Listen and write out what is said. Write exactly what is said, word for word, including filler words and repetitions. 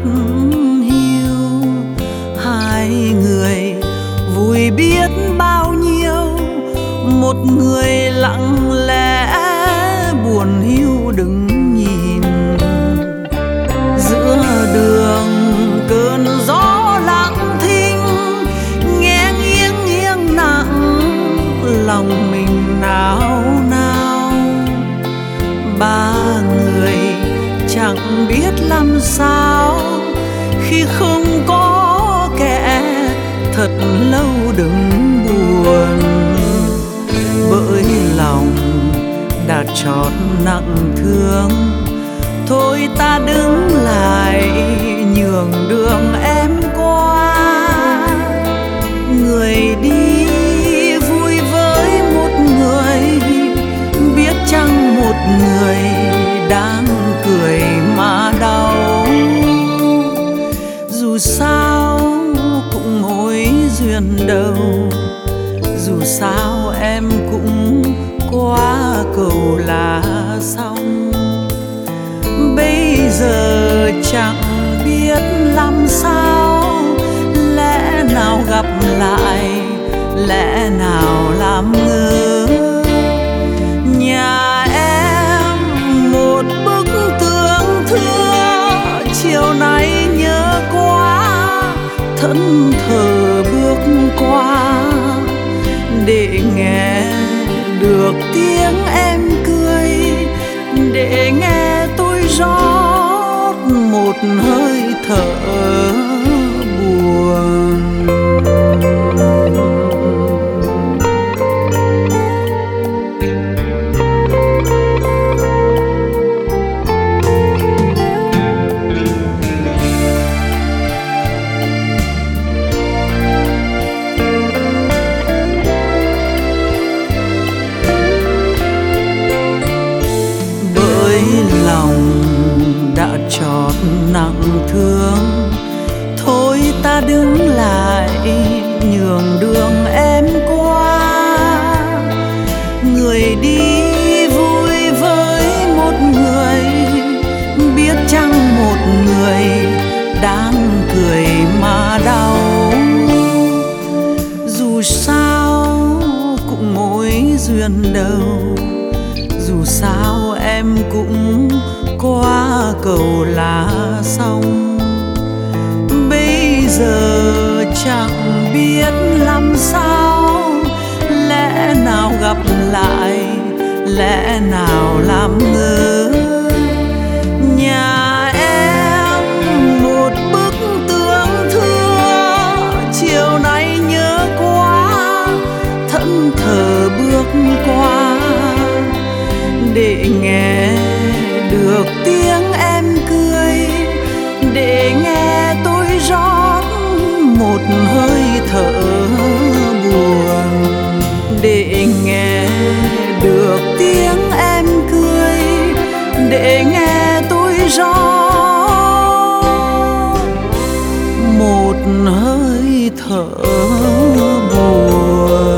hiu. Hai người vui biết bao nhiêu, một người lặng lẽ buồn hiu đứng nhìn. Giữa đường cơn gió lặng thinh, nghe nghiêng nghiêng nặng, lòng mình nao nao. Ba người chẳng biết làm sao khi không có kẻ thật lâu đừng buồn. Bởi lòng đã trót nặng thương, thôi ta đứng lại nhường đường em qua. Người đi vui với một người, biết chăng một người đang cười mà đau. Dù sao cũng mối duyên đầu, dù sao em cũng qua cầu là xong. Bây giờ chẳng biết làm sao, lẽ nào gặp lại, lẽ nào làm ngơ. Nhà em một bức tường thưa, chiều nay nhớ quá, thẫn thờ bước qua. Để nghe được tiếng em cười, để nghe tôi rót một hơi thở buồn. Lòng đã trót nặng thương, thôi ta đứng lại nhường đường em qua. Người đi vui với một người, biết chăng một người đang cười mà đau. Dù sao cũng mối duyên đầu, dù sao em cũng qua cầu là xong. Bây giờ chẳng biết làm sao, lẽ nào gặp lại, lẽ nào làm ngơ. Nhà em một bức tường thưa, chiều nay nhớ quá, thẫn thờ bước qua. Để nghe được tiếng em cười, để nghe tôi rót một hơi thở buồn. Để nghe được tiếng em cười, để nghe tôi rót một hơi thở buồn.